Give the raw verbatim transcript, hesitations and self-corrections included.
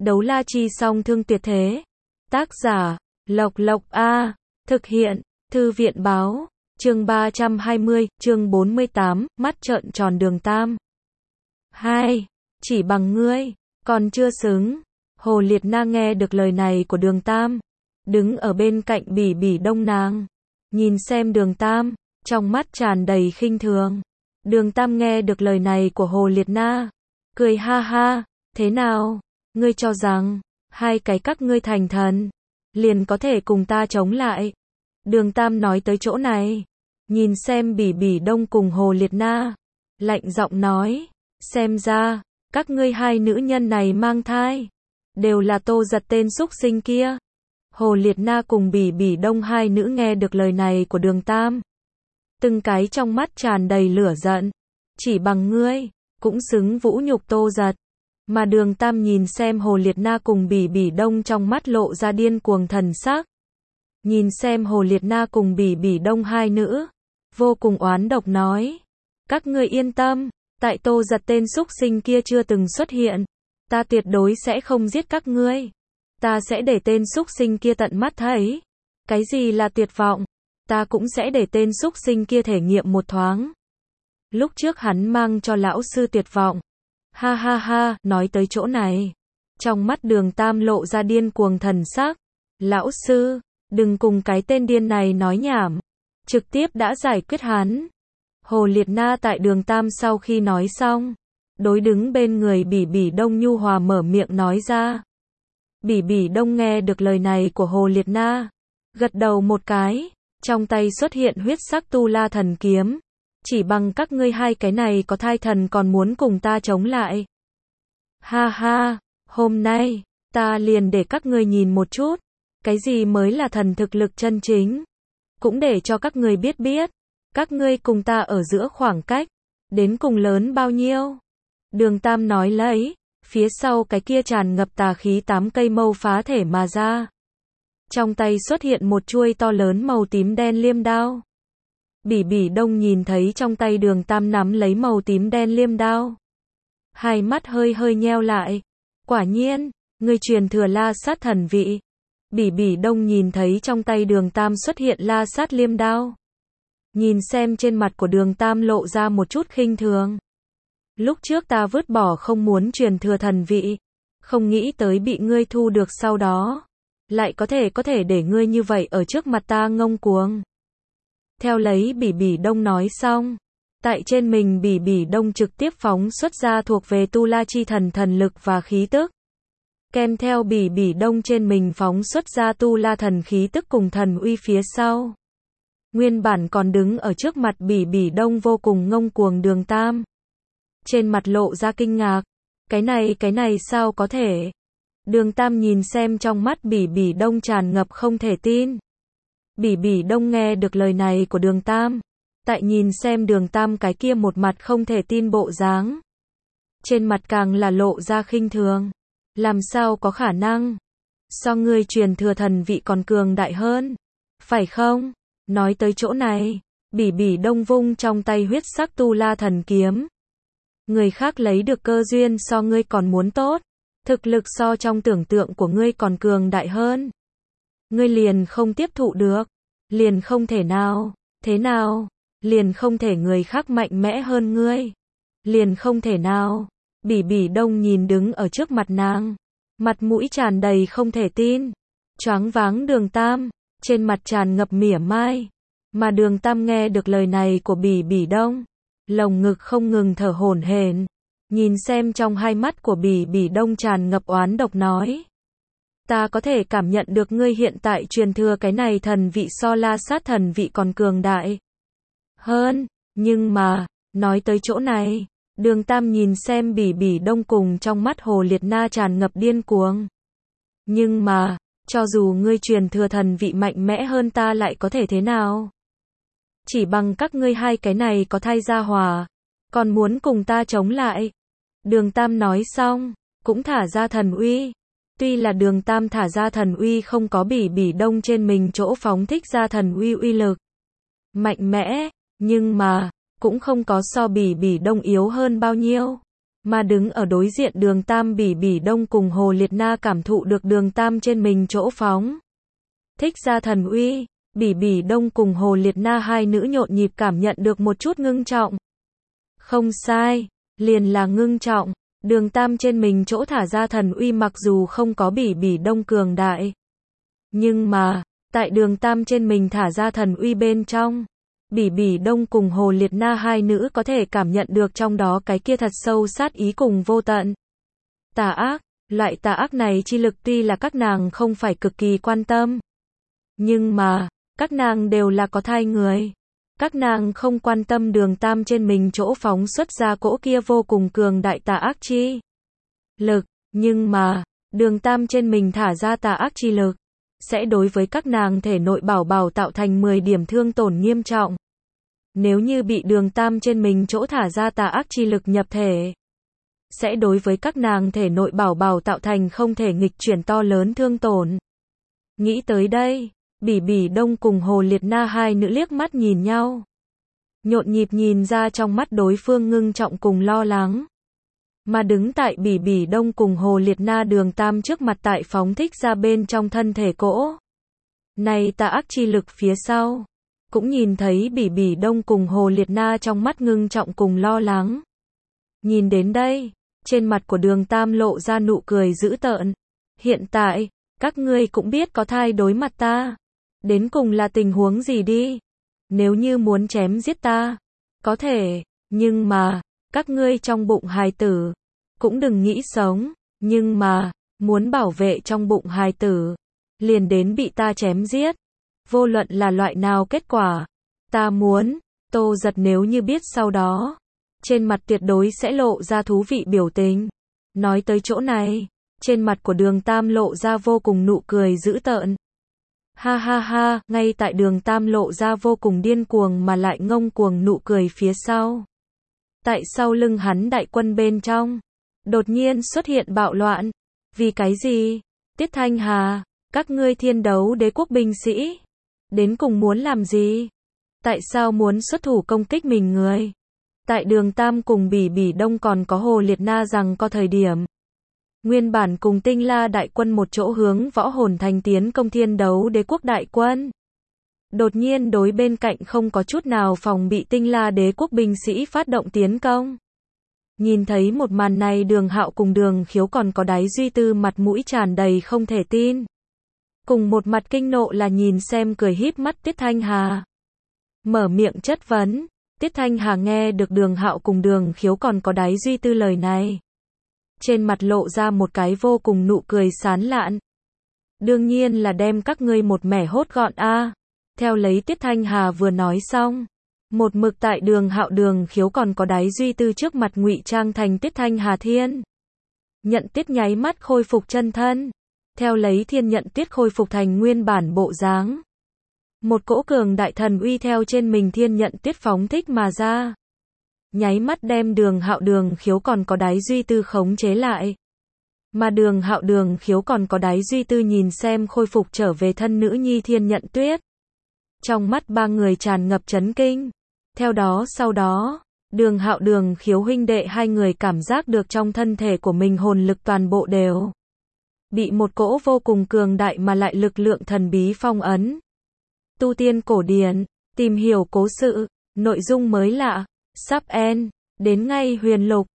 Đấu la chi song thương tuyệt thế. Tác giả, Lộc Lộc A. Thực hiện, Thư viện báo. Chương ba trăm hai mươi, chương bốn mươi tám, mắt trợn tròn Đường Tam. hai. Chỉ bằng ngươi, còn chưa xứng. Hồ Liệt Na nghe được lời này của Đường Tam, đứng ở bên cạnh Bỉ Bỉ Đông nàng, nhìn xem Đường Tam, trong mắt tràn đầy khinh thường. Đường Tam nghe được lời này của Hồ Liệt Na, cười ha ha, thế nào, ngươi cho rằng, hai cái các ngươi thành thần, liền có thể cùng ta chống lại. Đường Tam nói tới chỗ này, nhìn xem Bỉ Bỉ Đông cùng Hồ Liệt Na, lạnh giọng nói, xem ra, các ngươi hai nữ nhân này mang thai, đều là Tô Giật tên xúc sinh kia. Hồ Liệt Na cùng Bỉ Bỉ Đông hai nữ nghe được lời này của Đường Tam, từng cái trong mắt tràn đầy lửa giận, chỉ bằng ngươi, cũng xứng vũ nhục Tô Giật. Mà Đường Tam nhìn xem Hồ Liệt Na cùng Bỉ Bỉ Đông trong mắt lộ ra điên cuồng thần sắc. Nhìn xem Hồ Liệt Na cùng Bỉ Bỉ Đông hai nữ, vô cùng oán độc nói, các ngươi yên tâm, tại Tô Giật tên xúc sinh kia chưa từng xuất hiện, ta tuyệt đối sẽ không giết các ngươi. Ta sẽ để tên xúc sinh kia tận mắt thấy, cái gì là tuyệt vọng, ta cũng sẽ để tên xúc sinh kia thể nghiệm một thoáng. Lúc trước hắn mang cho lão sư tuyệt vọng. Ha ha ha, nói tới chỗ này, trong mắt Đường Tam lộ ra điên cuồng thần sắc. Lão sư, đừng cùng cái tên điên này nói nhảm, trực tiếp đã giải quyết hắn. Hồ Liệt Na tại Đường Tam sau khi nói xong, đối đứng bên người Bỉ Bỉ Đông nhu hòa mở miệng nói ra. Bỉ Bỉ Đông nghe được lời này của Hồ Liệt Na, gật đầu một cái, trong tay xuất hiện huyết sắc tu la thần kiếm. Chỉ bằng các ngươi hai cái này có thai thần còn muốn cùng ta chống lại. Ha ha, hôm nay, ta liền để các ngươi nhìn một chút, cái gì mới là thần thực lực chân chính. Cũng để cho các ngươi biết biết, các ngươi cùng ta ở giữa khoảng cách, đến cùng lớn bao nhiêu. Đường Tam nói lấy, phía sau cái kia tràn ngập tà khí tám cây mâu phá thể mà ra. Trong tay xuất hiện một chuôi to lớn màu tím đen liêm đao. Bỉ Bỉ Đông nhìn thấy trong tay Đường Tam nắm lấy màu tím đen liêm đao, hai mắt hơi hơi nheo lại. Quả nhiên, ngươi truyền thừa La Sát thần vị. Bỉ Bỉ Đông nhìn thấy trong tay Đường Tam xuất hiện La Sát liêm đao, nhìn xem trên mặt của Đường Tam lộ ra một chút khinh thường. Lúc trước ta vứt bỏ không muốn truyền thừa thần vị, không nghĩ tới bị ngươi thu được sau đó, lại có thể có thể để ngươi như vậy ở trước mặt ta ngông cuồng. Theo lấy Bỉ Bỉ Đông nói xong, tại trên mình Bỉ Bỉ Đông trực tiếp phóng xuất ra thuộc về tu la chi thần thần lực và khí tức. Kèm theo Bỉ Bỉ Đông trên mình phóng xuất ra tu la thần khí tức cùng thần uy phía sau. Nguyên bản còn đứng ở trước mặt Bỉ Bỉ Đông vô cùng ngông cuồng Đường Tam, trên mặt lộ ra kinh ngạc, cái này cái này sao có thể. Đường Tam nhìn xem trong mắt Bỉ Bỉ Đông tràn ngập không thể tin. Bỉ Bỉ Đông nghe được lời này của Đường Tam, tại nhìn xem Đường Tam cái kia một mặt không thể tin bộ dáng, trên mặt càng là lộ ra khinh thường. Làm sao có khả năng, so ngươi truyền thừa thần vị còn cường đại hơn, phải không? Nói tới chỗ này, Bỉ Bỉ Đông vung trong tay huyết sắc tu la thần kiếm. Người khác lấy được cơ duyên so ngươi còn muốn tốt, thực lực so trong tưởng tượng của ngươi còn cường đại hơn. Ngươi liền không tiếp thụ được, liền không thể nào, thế nào, liền không thể người khác mạnh mẽ hơn ngươi, liền không thể nào. Bỉ Bỉ Đông nhìn đứng ở trước mặt nàng, mặt mũi tràn đầy không thể tin, choáng váng Đường Tam, trên mặt tràn ngập mỉa mai. Mà Đường Tam nghe được lời này của Bỉ Bỉ Đông, lồng ngực không ngừng thở hổn hển, nhìn xem trong hai mắt của Bỉ Bỉ Đông tràn ngập oán độc nói, ta có thể cảm nhận được ngươi hiện tại truyền thừa cái này thần vị so La Sát thần vị còn cường đại hơn, nhưng mà, nói tới chỗ này, Đường Tam nhìn xem Bỉ Bỉ Đông cùng trong mắt Hồ Liệt Na tràn ngập điên cuồng. Nhưng mà, cho dù ngươi truyền thừa thần vị mạnh mẽ hơn ta lại có thể thế nào? Chỉ bằng các ngươi hai cái này có thai gia hòa, còn muốn cùng ta chống lại. Đường Tam nói xong, cũng thả ra thần uy. Tuy là Đường Tam thả ra thần uy không có Bỉ Bỉ Đông trên mình chỗ phóng thích ra thần uy uy lực mạnh mẽ, nhưng mà cũng không có so Bỉ Bỉ Đông yếu hơn bao nhiêu. Mà đứng ở đối diện Đường Tam, Bỉ Bỉ Đông cùng Hồ Liệt Na cảm thụ được Đường Tam trên mình chỗ phóng thích ra thần uy. Bỉ Bỉ Đông cùng Hồ Liệt Na hai nữ nhộn nhịp cảm nhận được một chút ngưng trọng. Không sai, liền là ngưng trọng. Đường Tam trên mình chỗ thả ra thần uy mặc dù không có Bỉ Bỉ Đông cường đại, nhưng mà, tại Đường Tam trên mình thả ra thần uy bên trong, Bỉ Bỉ Đông cùng Hồ Liệt Na hai nữ có thể cảm nhận được trong đó cái kia thật sâu sát ý cùng vô tận tà ác. Loại tà ác này chi lực tuy là các nàng không phải cực kỳ quan tâm, nhưng mà, các nàng đều là có thai người. Các nàng không quan tâm Đường Tam trên mình chỗ phóng xuất ra cỗ kia vô cùng cường đại tà ác chi lực, nhưng mà, Đường Tam trên mình thả ra tà ác chi lực, sẽ đối với các nàng thể nội bảo bảo tạo thành mười điểm thương tổn nghiêm trọng. Nếu như bị Đường Tam trên mình chỗ thả ra tà ác chi lực nhập thể, sẽ đối với các nàng thể nội bảo bảo tạo thành không thể nghịch chuyển to lớn thương tổn. Nghĩ tới đây, Bỉ Bỉ Đông cùng Hồ Liệt Na hai nữ liếc mắt nhìn nhau, nhộn nhịp nhìn ra trong mắt đối phương ngưng trọng cùng lo lắng. Mà đứng tại Bỉ Bỉ Đông cùng Hồ Liệt Na Đường Tam trước mặt tại phóng thích ra bên trong thân thể cỗ này tà ác chi lực phía sau, cũng nhìn thấy Bỉ Bỉ Đông cùng Hồ Liệt Na trong mắt ngưng trọng cùng lo lắng. Nhìn đến đây, trên mặt của Đường Tam lộ ra nụ cười dữ tợn. Hiện tại, các ngươi cũng biết có thai đối mặt ta, đến cùng là tình huống gì đi. Nếu như muốn chém giết ta, có thể, nhưng mà, các ngươi trong bụng hài tử, cũng đừng nghĩ sống, nhưng mà, muốn bảo vệ trong bụng hài tử, liền đến bị ta chém giết. Vô luận là loại nào kết quả, ta muốn, Tô Giật nếu như biết sau đó, trên mặt tuyệt đối sẽ lộ ra thú vị biểu tình. Nói tới chỗ này, trên mặt của Đường Tam lộ ra vô cùng nụ cười dữ tợn. Ha ha ha, ngay tại Đường Tam lộ ra vô cùng điên cuồng mà lại ngông cuồng nụ cười phía sau. Tại sau lưng hắn đại quân bên trong, đột nhiên xuất hiện bạo loạn. Vì cái gì? Tiết Thanh Hà, các ngươi Thiên Đấu Đế quốc binh sĩ, đến cùng muốn làm gì? Tại sao muốn xuất thủ công kích mình người? Tại Đường Tam cùng Bỉ Bỉ Đông còn có Hồ Liệt Na rằng có thời điểm, nguyên bản cùng Tinh La đại quân một chỗ hướng Võ Hồn Thành tiến công Thiên Đấu Đế quốc đại quân. Đột nhiên đối bên cạnh không có chút nào phòng bị Tinh La đế quốc binh sĩ phát động tiến công. Nhìn thấy một màn này, Đường Hạo cùng Đường Khiếu còn có Đái Duy Tư mặt mũi tràn đầy không thể tin. Cùng một mặt kinh nộ là nhìn xem cười híp mắt Tiết Thanh Hà. Mở miệng chất vấn, Tiết Thanh Hà nghe được Đường Hạo cùng Đường Khiếu còn có Đái Duy Tư lời này, trên mặt lộ ra một cái vô cùng nụ cười sán lạn. Đương nhiên là đem các ngươi một mẻ hốt gọn a. À. Theo lấy Tiết Thanh Hà vừa nói xong, một mực tại Đường Hạo Đường Khiếu còn có Đái Duy Tư trước mặt ngụy trang thành Tiết Thanh Hà Thiên Nhận Tiết nháy mắt khôi phục chân thân. Theo lấy Thiên Nhận Tiết khôi phục thành nguyên bản bộ dáng, một cỗ cường đại thần uy theo trên mình Thiên Nhận Tiết phóng thích mà ra, nháy mắt đem Đường Hạo Đường Khiếu còn có Đái Duy Tư khống chế lại. Mà Đường Hạo Đường Khiếu còn có Đái Duy Tư nhìn xem khôi phục trở về thân nữ nhi Thiên Nhận Tuyết, trong mắt ba người tràn ngập chấn kinh. Theo đó sau đó, Đường Hạo Đường Khiếu huynh đệ hai người cảm giác được trong thân thể của mình hồn lực toàn bộ đều bị một cỗ vô cùng cường đại mà lại lực lượng thần bí phong ấn. Tu tiên cổ điển, tìm hiểu cố sự, nội dung mới lạ, sub en, đến ngay huyền lục.